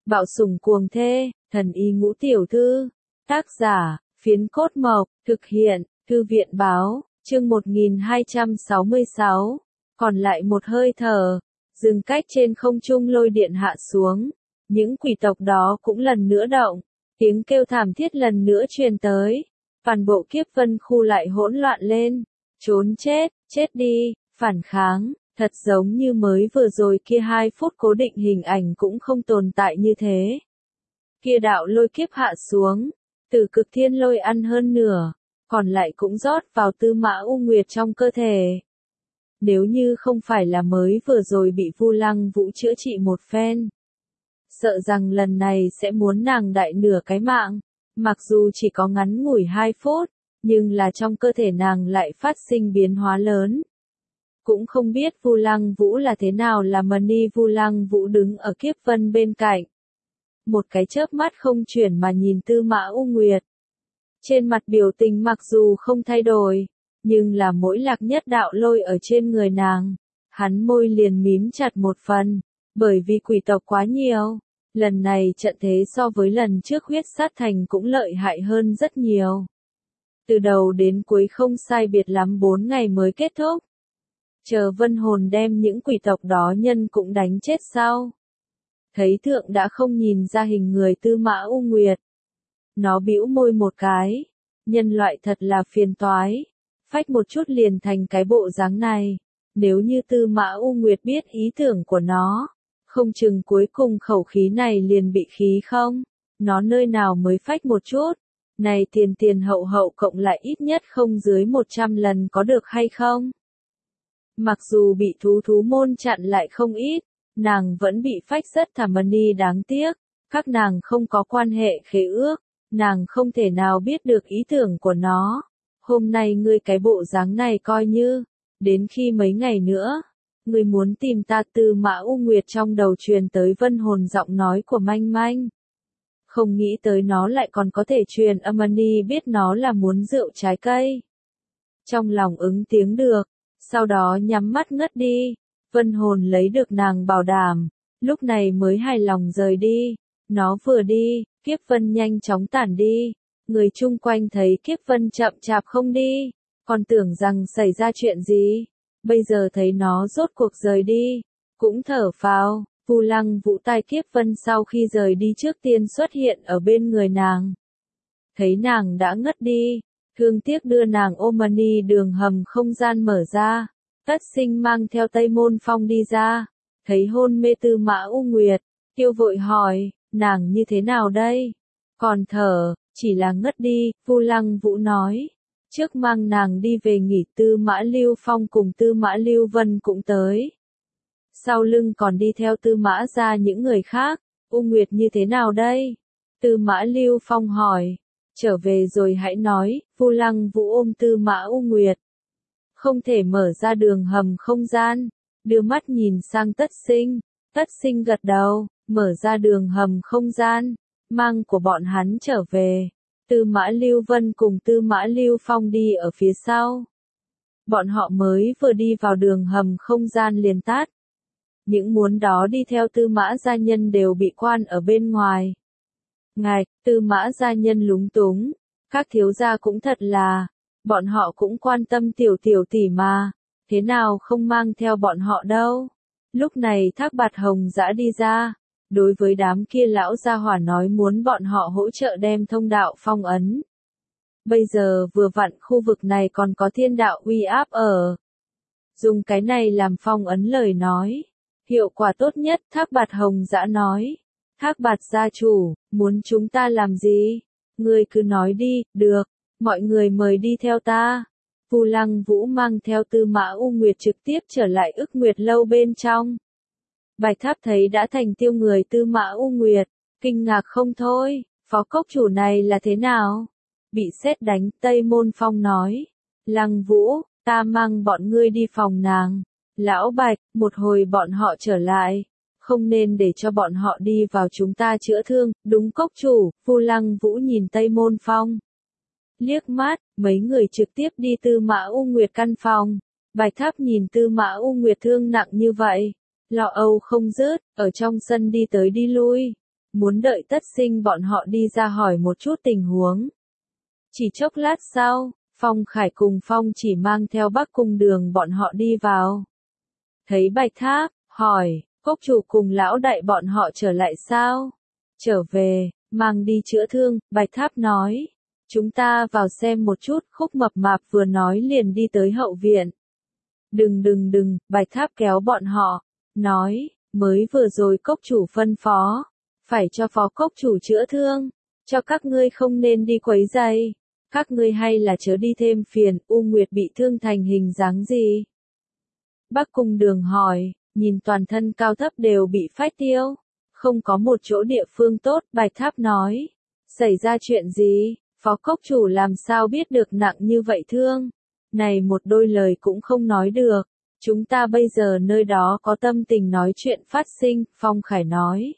Bạo sủng cuồng thê, thần y ngũ tiểu thư. Tác giả, Phiến Cốt Mộc, thực hiện, Thư viện báo, chương 1266. Còn lại một hơi thở, dừng cách trên không trung lôi điện hạ xuống. Những quỷ tộc đó cũng lần nữa động, tiếng kêu thảm thiết lần nữa truyền tới. Toàn bộ kiếp vân khu lại hỗn loạn lên. Trốn chết, chết đi, phản kháng, thật giống như mới vừa rồi kia 2 phút cố định hình ảnh cũng không tồn tại như thế. Kia đạo lôi kiếp hạ xuống, từ cực thiên lôi ăn hơn nửa, còn lại cũng rót vào Tư Mã U Nguyệt trong cơ thể. Nếu như không phải là mới vừa rồi bị Vu Lăng Vũ chữa trị một phen, sợ rằng lần này sẽ muốn nàng đại nửa cái mạng, mặc dù chỉ có ngắn ngủi 2 phút, nhưng là trong cơ thể nàng lại phát sinh biến hóa lớn. Cũng không biết Vu Lăng Vũ là thế nào làm Ni Vu Lăng Vũ đứng ở kiếp vân bên cạnh. Một cái chớp mắt không chuyển mà nhìn Tư Mã U Nguyệt. Trên mặt biểu tình mặc dù không thay đổi, nhưng là mỗi lạc nhất đạo lôi ở trên người nàng, hắn môi liền mím chặt một phần, bởi vì quỷ tộc quá nhiều. Lần này trận thế so với lần trước huyết sát thành cũng lợi hại hơn rất nhiều. Từ đầu đến cuối không sai biệt lắm 4 ngày mới kết thúc. Chờ vân hồn đem những quỷ tộc đó nhân cũng đánh chết sau. Thấy thượng đã không nhìn ra hình người Tư Mã U Nguyệt. Nó bĩu môi một cái. Nhân loại thật là phiền toái. Phách một chút liền thành cái bộ dáng này. Nếu như Tư Mã U Nguyệt biết ý tưởng của nó, không chừng cuối cùng khẩu khí này liền bị khí không. Nó nơi nào mới phách một chút. Này tiền hậu hậu cộng lại ít nhất không dưới 100 lần có được hay không? Mặc dù bị thú môn chặn lại không ít, nàng vẫn bị phách rất thảm Ni đáng tiếc. Các nàng không có quan hệ khế ước, nàng không thể nào biết được ý tưởng của nó. Hôm nay ngươi cái bộ dáng này coi như, đến khi mấy ngày nữa, ngươi muốn tìm ta. Tư Mã U Nguyệt trong đầu truyền tới vân hồn giọng nói của manh manh. Không nghĩ tới nó lại còn có thể truyền âm. Ni biết nó là muốn rượu trái cây. Trong lòng ứng tiếng được, sau đó nhắm mắt ngất đi. Vân hồn lấy được nàng bảo đảm, lúc này mới hài lòng rời đi. Nó vừa đi, kiếp vân nhanh chóng tản đi. Người chung quanh thấy kiếp vân chậm chạp không đi, còn tưởng rằng xảy ra chuyện gì. Bây giờ thấy nó rốt cuộc rời đi, cũng thở phào. Vu Lăng Vũ tai kiếp vân sau khi rời đi trước tiên xuất hiện ở bên người nàng. Thấy nàng đã ngất đi, thương tiếc đưa nàng ôm. Ni đường hầm không gian mở ra. Tất Sinh mang theo Tây Môn Phong đi ra, thấy hôn mê Tư Mã U Nguyệt, tiêu vội hỏi, nàng như thế nào đây? Còn thở, chỉ là ngất đi. Vu Lăng Vũ nói, trước mang nàng đi về nghỉ. Tư Mã Lưu Phong cùng Tư Mã Lưu Vân cũng tới. Sau lưng còn đi theo Tư Mã ra những người khác. U Nguyệt như thế nào đây? Tư Mã Lưu Phong hỏi, trở về rồi hãy nói. Vu Lăng Vũ ôm Tư Mã U Nguyệt, không thể mở ra đường hầm không gian, đưa mắt nhìn sang Tất Sinh. Tất Sinh gật đầu, mở ra đường hầm không gian, mang của bọn hắn trở về. Tư Mã Lưu Vân cùng Tư Mã Lưu Phong đi ở phía sau. Bọn họ mới vừa đi vào đường hầm không gian liền tát. Những muốn đó đi theo Tư Mã gia nhân đều bị quan ở bên ngoài. Ngài, Tư Mã gia nhân lúng túng, các thiếu gia cũng thật là, bọn họ cũng quan tâm tiểu tỷ mà, thế nào không mang theo bọn họ đâu. Lúc này Thác Bạt Hồng Dã đi ra, đối với đám kia lão gia hỏa nói muốn bọn họ hỗ trợ đem thông đạo phong ấn. Bây giờ vừa vặn khu vực này còn có thiên đạo uy áp ở. Dùng cái này làm phong ấn lời nói, hiệu quả tốt nhất. Thác Bạt Hồng Dã nói, Thác Bạt gia chủ, muốn chúng ta làm gì? Ngươi cứ nói đi. Được, mọi người mời đi theo ta. Vu Lăng Vũ mang theo Tư Mã U Nguyệt trực tiếp trở lại Ức Nguyệt lâu bên trong. Bạch Tháp thấy đã thành tiêu người Tư Mã U Nguyệt, kinh ngạc không thôi. Phó cốc chủ này là thế nào? Bị sét đánh. Tây Môn Phong nói, Lăng Vũ, ta mang bọn ngươi đi phòng nàng. Lão Bạch, một hồi bọn họ trở lại, không nên để cho bọn họ đi vào, chúng ta chữa thương. Đúng cốc chủ. Vu Lăng Vũ nhìn Tây Môn Phong liếc mắt, mấy người trực tiếp đi Tư Mã U Nguyệt căn phòng. Bạch Tháp nhìn Tư Mã U Nguyệt thương nặng như vậy, lo âu không dứt, ở trong sân đi tới đi lui. muốn đợi Tất Sinh bọn họ đi ra hỏi một chút tình huống. Chỉ chốc lát sau, Phong Khải cùng Phong Chỉ mang theo Bắc Cung Đường bọn họ đi vào. Thấy Bạch Tháp, hỏi, Cốc chủ cùng lão đại bọn họ trở lại sao? Trở về, mang đi chữa thương, Bạch Tháp nói. Chúng ta vào xem một chút, Khúc Mập Mạp vừa nói liền đi tới hậu viện. Đừng, Bạch Tháp kéo bọn họ, nói, mới vừa rồi Cốc chủ phân phó, phải cho phó Cốc chủ chữa thương, cho các ngươi không nên đi quấy rầy, các ngươi hay là chớ đi thêm phiền. U Nguyệt bị thương thành hình dáng gì? Bắc Cung Đường hỏi, nhìn toàn thân cao thấp đều bị phách tiêu, không có một chỗ địa phương tốt. Bạch Tháp nói, xảy ra chuyện gì? Phó Cốc chủ làm sao biết được nặng như vậy thương? Này một đôi lời cũng không nói được. Chúng ta bây giờ nơi đó có tâm tình nói chuyện phát sinh. Phong Khải nói,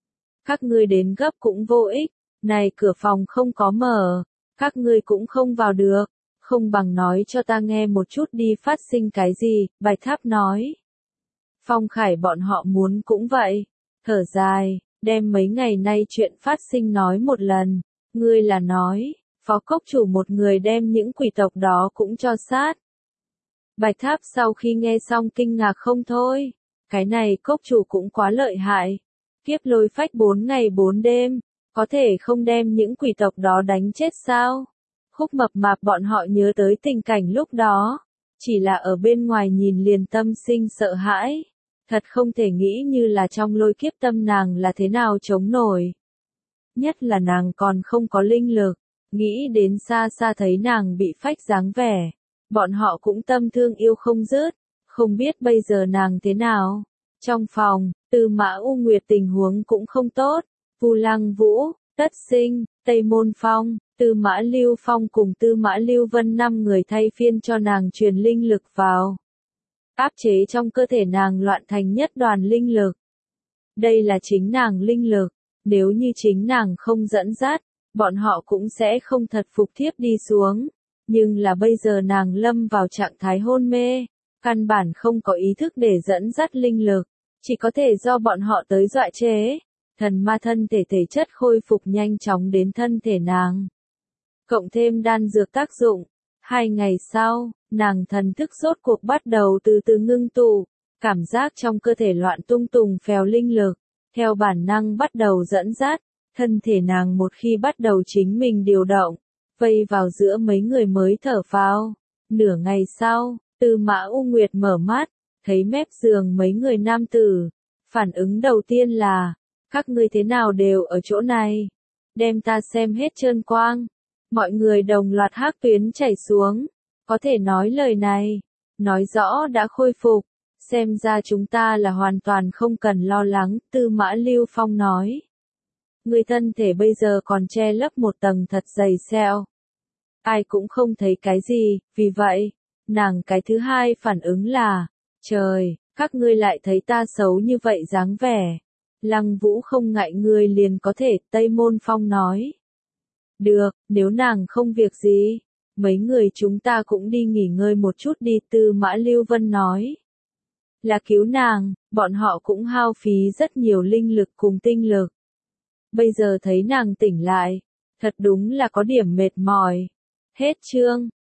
các ngươi đến gấp cũng vô ích. Này cửa phòng không có mở, các ngươi cũng không vào được. Không bằng nói cho ta nghe một chút đi, phát sinh cái gì? Bạch Tháp nói. Phong Khải bọn họ muốn cũng vậy. Thở dài, đem mấy ngày nay chuyện phát sinh nói một lần. Ngươi là nói, phó cốc chủ một người đem những quỷ tộc đó cũng cho sát. Bạch Tháp sau khi nghe xong kinh ngạc không thôi. Cái này cốc chủ cũng quá lợi hại. Kiếp lôi phách 4 ngày 4 đêm, có thể không đem những quỷ tộc đó đánh chết sao? Khúc Mập Mạp bọn họ nhớ tới tình cảnh lúc đó. Chỉ là ở bên ngoài nhìn liền tâm sinh sợ hãi. Thật không thể nghĩ như là trong lôi kiếp tâm nàng là thế nào chống nổi. Nhất là nàng còn không có linh lực. Nghĩ đến xa xa thấy nàng bị phách dáng vẻ. Bọn họ cũng tâm thương yêu không dứt. Không biết bây giờ nàng thế nào. Trong phòng, Tư Mã U Nguyệt tình huống cũng không tốt. Vu Lăng Vũ, Tất Sinh, Tây Môn Phong, Tư Mã Lưu Phong cùng Tư Mã Lưu Vân 5 người thay phiên cho nàng truyền linh lực vào. Áp chế trong cơ thể nàng loạn thành nhất đoàn linh lực. Đây là chính nàng linh lực. Nếu như chính nàng không dẫn dắt, bọn họ cũng sẽ không thật phục thiếp đi xuống. Nhưng là bây giờ nàng lâm vào trạng thái hôn mê, căn bản không có ý thức để dẫn dắt linh lực, chỉ có thể do bọn họ tới dọa chế. Thần ma thân thể thể chất khôi phục nhanh chóng đến thân thể nàng. Cộng thêm đan dược tác dụng, 2 ngày sau, nàng thần thức rốt cuộc bắt đầu từ từ ngưng tụ, cảm giác trong cơ thể loạn tung tùng phèo linh lực, theo bản năng bắt đầu dẫn dắt, thân thể nàng một khi bắt đầu chính mình điều động, vây vào giữa mấy người mới thở phào. Nửa ngày sau, Tư Mã U Nguyệt mở mắt, thấy mép giường mấy người nam tử, phản ứng đầu tiên là, các ngươi thế nào đều ở chỗ này, đem ta xem hết trơn quang. Mọi người đồng loạt hắc tuyến chảy xuống, có thể nói lời này, nói rõ đã khôi phục, xem ra chúng ta là hoàn toàn không cần lo lắng. Tư Mã Lưu Phong nói, người thân thể bây giờ còn che lấp một tầng thật dày sẹo, ai cũng không thấy cái gì, vì vậy, nàng cái thứ hai phản ứng là, trời, các ngươi lại thấy ta xấu như vậy dáng vẻ. Lăng Vũ không ngại ngươi liền có thể. Tây Môn Phong nói, được, nếu nàng không việc gì, mấy người chúng ta cũng đi nghỉ ngơi một chút đi. Tư Mã Lưu Vân nói, là cứu nàng, bọn họ cũng hao phí rất nhiều linh lực cùng tinh lực. Bây giờ thấy nàng tỉnh lại, thật đúng là có điểm mệt mỏi. Hết chương.